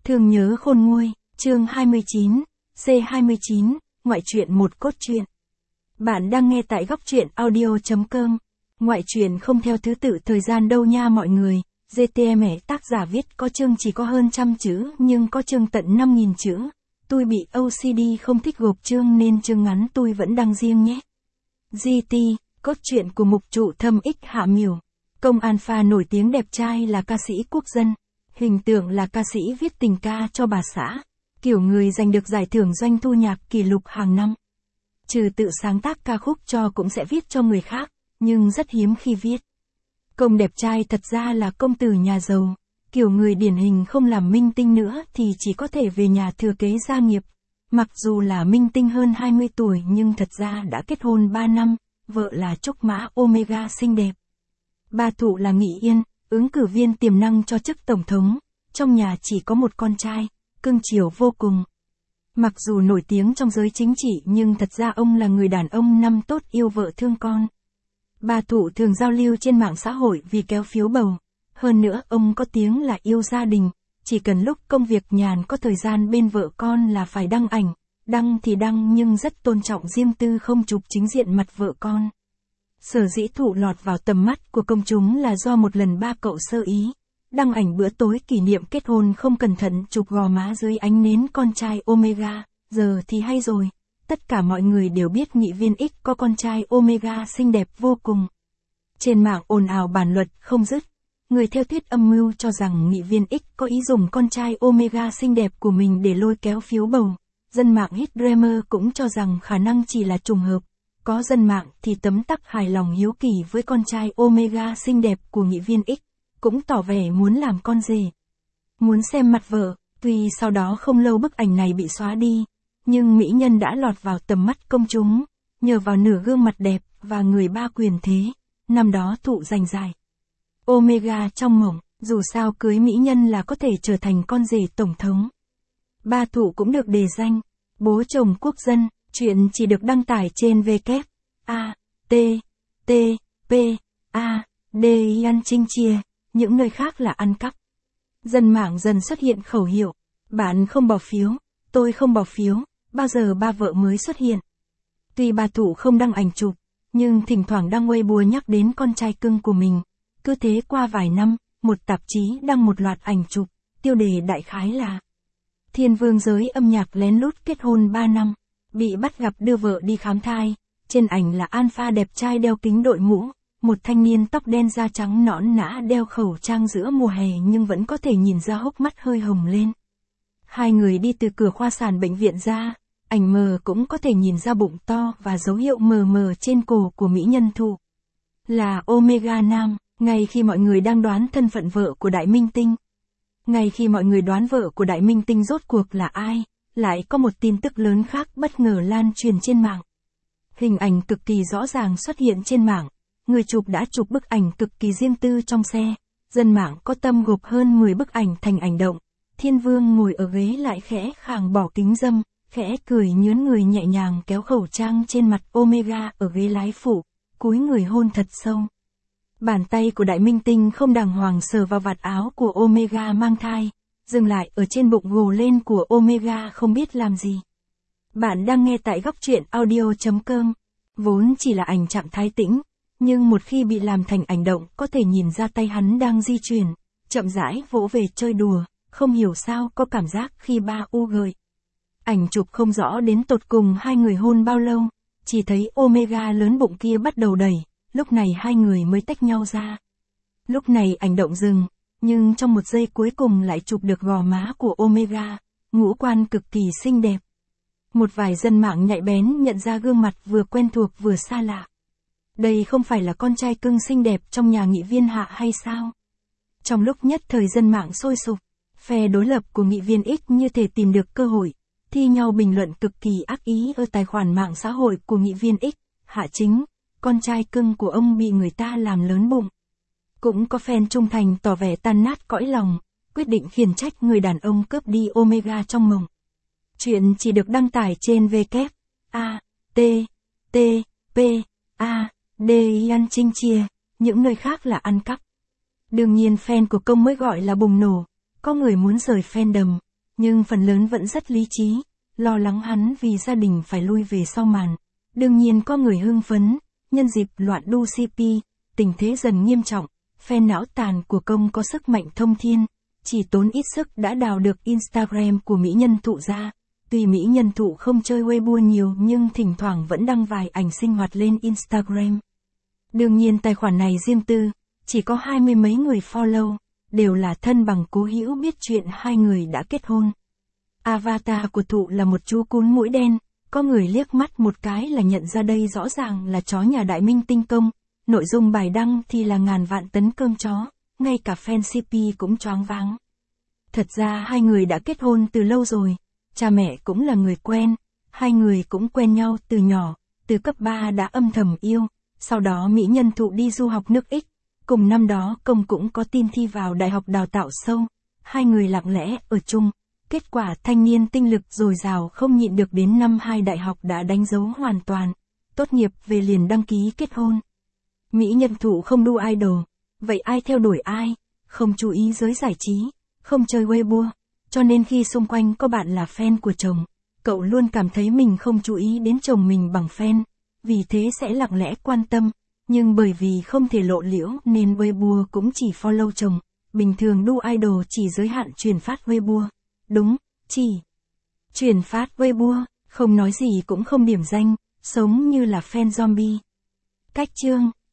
Thương nhớ khôn nguôi, chương 29, C29, ngoại truyện một cốt truyện. Bạn đang nghe tại góc truyện audio.com. Ngoại truyện không theo thứ tự thời gian đâu nha mọi người. GTM tác giả viết có chương chỉ có hơn 100 chữ nhưng có chương tận 5.000 chữ. Tôi bị OCD không thích gộp chương nên chương ngắn tôi vẫn đăng riêng nhé. GT, cốt truyện của mục trụ thâm ích Hạ Miểu. Công alpha nổi tiếng đẹp trai là ca sĩ quốc dân. Hình tượng là ca sĩ viết tình ca cho bà xã. Kiểu người giành được giải thưởng doanh thu nhạc kỷ lục hàng năm. Trừ tự sáng tác ca khúc cho cũng sẽ viết cho người khác, nhưng rất hiếm khi viết. Công đẹp trai thật ra là công tử nhà giàu. Kiểu người điển hình không làm minh tinh nữa thì chỉ có thể về nhà thừa kế gia nghiệp. Mặc dù là minh tinh hơn 20 tuổi nhưng thật ra đã kết hôn 3 năm, vợ là Trúc Mã Omega xinh đẹp. Bà Thụ là Nghị Yên, ứng cử viên tiềm năng cho chức tổng thống, trong nhà chỉ có một con trai, cưng chiều vô cùng. Mặc dù nổi tiếng trong giới chính trị nhưng thật ra ông là người đàn ông năm tốt yêu vợ thương con. Bà Thụ thường giao lưu trên mạng xã hội vì kéo phiếu bầu. Hơn nữa ông có tiếng là yêu gia đình, chỉ cần lúc công việc nhàn có thời gian bên vợ con là phải đăng ảnh, đăng thì đăng nhưng rất tôn trọng riêng tư không chụp chính diện mặt vợ con. Sở dĩ Thụ lọt vào tầm mắt của công chúng là do một lần ba cậu sơ ý, đăng ảnh bữa tối kỷ niệm kết hôn không cẩn thận chụp gò má dưới ánh nến con trai Omega, giờ thì hay rồi, tất cả mọi người đều biết nghị viên X có con trai Omega xinh đẹp vô cùng. Trên mạng ồn ào bàn luận không dứt, người theo thuyết âm mưu cho rằng nghị viên X có ý dùng con trai Omega xinh đẹp của mình để lôi kéo phiếu bầu, dân mạng Hit Dreamer cũng cho rằng khả năng chỉ là trùng hợp. Có dân mạng thì tấm tắc hài lòng hiếu kỳ với con trai Omega xinh đẹp của nghị viên X, cũng tỏ vẻ muốn làm con rể. Muốn xem mặt vợ, tuy sau đó không lâu bức ảnh này bị xóa đi, nhưng mỹ nhân đã lọt vào tầm mắt công chúng, nhờ vào nửa gương mặt đẹp và người ba quyền thế, năm đó Thụ giành giải. Omega trong mộng, dù sao cưới mỹ nhân là có thể trở thành con rể tổng thống. Ba Thụ cũng được đề danh, bố chồng quốc dân. Chuyện chỉ được đăng tải trên ăn chinh chia, những nơi khác là ăn cắp. Dân mạng dần xuất hiện khẩu hiệu, bạn không bỏ phiếu, tôi không bỏ phiếu, bao giờ ba vợ mới xuất hiện. Tuy bà Thụ không đăng ảnh chụp, nhưng thỉnh thoảng đăng Weibo nhắc đến con trai cưng của mình. Cứ thế qua vài năm, một tạp chí đăng một loạt ảnh chụp, tiêu đề đại khái là Thiên vương giới âm nhạc lén lút kết hôn 3 năm. Bị bắt gặp đưa vợ đi khám thai, trên ảnh là alpha đẹp trai đeo kính đội mũ, một thanh niên tóc đen da trắng nõn nã đeo khẩu trang giữa mùa hè nhưng vẫn có thể nhìn ra hốc mắt hơi hồng lên. Hai người đi từ cửa khoa sản bệnh viện ra, ảnh mờ cũng có thể nhìn ra bụng to và dấu hiệu mờ mờ trên cổ của mỹ nhân Thụ. Là Omega nam, ngay khi mọi người đang đoán thân phận vợ của đại minh tinh. Ngay khi mọi người đoán vợ của đại minh tinh rốt cuộc là ai, lại có một tin tức lớn khác bất ngờ lan truyền trên mạng. Hình ảnh cực kỳ rõ ràng xuất hiện trên mạng, người chụp đã chụp bức ảnh cực kỳ riêng tư trong xe, dân mạng có tâm gộp hơn 10 bức ảnh thành ảnh động. Thiên vương ngồi ở ghế lại khẽ khàng bỏ kính râm, khẽ cười nhướn người nhẹ nhàng kéo khẩu trang trên mặt Omega ở ghế lái phụ, cúi người hôn thật sâu. Bàn tay của đại minh tinh không đàng hoàng sờ vào vạt áo của Omega mang thai, dừng lại ở trên bụng gồ lên của Omega không biết làm gì. Bạn đang nghe tại góc truyện audio.com. Vốn chỉ là ảnh trạng thái tĩnh, nhưng một khi bị làm thành ảnh động có thể nhìn ra tay hắn đang di chuyển, chậm rãi vỗ về chơi đùa, không hiểu sao có cảm giác khi ba u gợi. Ảnh chụp không rõ đến tột cùng hai người hôn bao lâu, chỉ thấy Omega lớn bụng kia bắt đầu đẩy, lúc này hai người mới tách nhau ra. Lúc này ảnh động dừng. Nhưng trong một giây cuối cùng lại chụp được gò má của Omega, ngũ quan cực kỳ xinh đẹp. Một vài dân mạng nhạy bén nhận ra gương mặt vừa quen thuộc vừa xa lạ. Đây không phải là con trai cưng xinh đẹp trong nhà nghị viên Hạ hay sao? Trong lúc nhất thời dân mạng sôi sục, phe đối lập của nghị viên X như thể tìm được cơ hội, thi nhau bình luận cực kỳ ác ý ở tài khoản mạng xã hội của nghị viên X, Hạ Chính, con trai cưng của ông bị người ta làm lớn bụng. Cũng có fan trung thành tỏ vẻ tan nát cõi lòng, quyết định khiển trách người đàn ông cướp đi Omega trong mộng. Chuyện chỉ được đăng tải trên ăn chinh chia, những nơi khác là ăn cắp. Đương nhiên fan của công mới gọi là bùng nổ, có người muốn rời fandom, nhưng phần lớn vẫn rất lý trí, lo lắng hắn vì gia đình phải lui về sau màn. Đương nhiên có người hưng phấn, nhân dịp loạn đu CP, tình thế dần nghiêm trọng, phe não tàn của công có sức mạnh thông thiên, chỉ tốn ít sức đã đào được Instagram của mỹ nhân thụ ra. Tuy mỹ nhân thụ không chơi Weibo nhiều nhưng thỉnh thoảng vẫn đăng vài ảnh sinh hoạt lên Instagram. Đương nhiên tài khoản này riêng tư, chỉ có 20 mấy người follow, đều là thân bằng cố hữu biết chuyện hai người đã kết hôn. Avatar của thụ là một chú cún mũi đen, có người liếc mắt một cái là nhận ra đây rõ ràng là chó nhà đại minh tinh công, nội dung bài đăng thì là ngàn vạn tấn cơm chó, ngay cả fan CP cũng choáng váng. Thật ra hai người đã kết hôn từ lâu rồi, cha mẹ cũng là người quen, hai người cũng quen nhau từ nhỏ, từ cấp 3 đã âm thầm yêu, sau đó mỹ nhân thụ đi du học nước Ích, cùng năm đó công cũng có tin thi vào đại học đào tạo sâu, hai người lặng lẽ ở chung, kết quả thanh niên tinh lực dồi dào không nhịn được đến năm 2 đại học đã đánh dấu hoàn toàn, tốt nghiệp về liền đăng ký kết hôn. Mỹ nhân thụ không đu idol, vậy ai theo đuổi ai, không chú ý giới giải trí, không chơi Weibo, cho nên khi xung quanh có bạn là fan của chồng, cậu luôn cảm thấy mình không chú ý đến chồng mình bằng fan, vì thế sẽ lặng lẽ quan tâm, nhưng bởi vì không thể lộ liễu nên Weibo cũng chỉ follow chồng, bình thường đu idol chỉ giới hạn truyền phát Weibo. Đúng, chỉ truyền phát Weibo, không nói gì cũng không điểm danh, sống như là fan zombie. Cách chương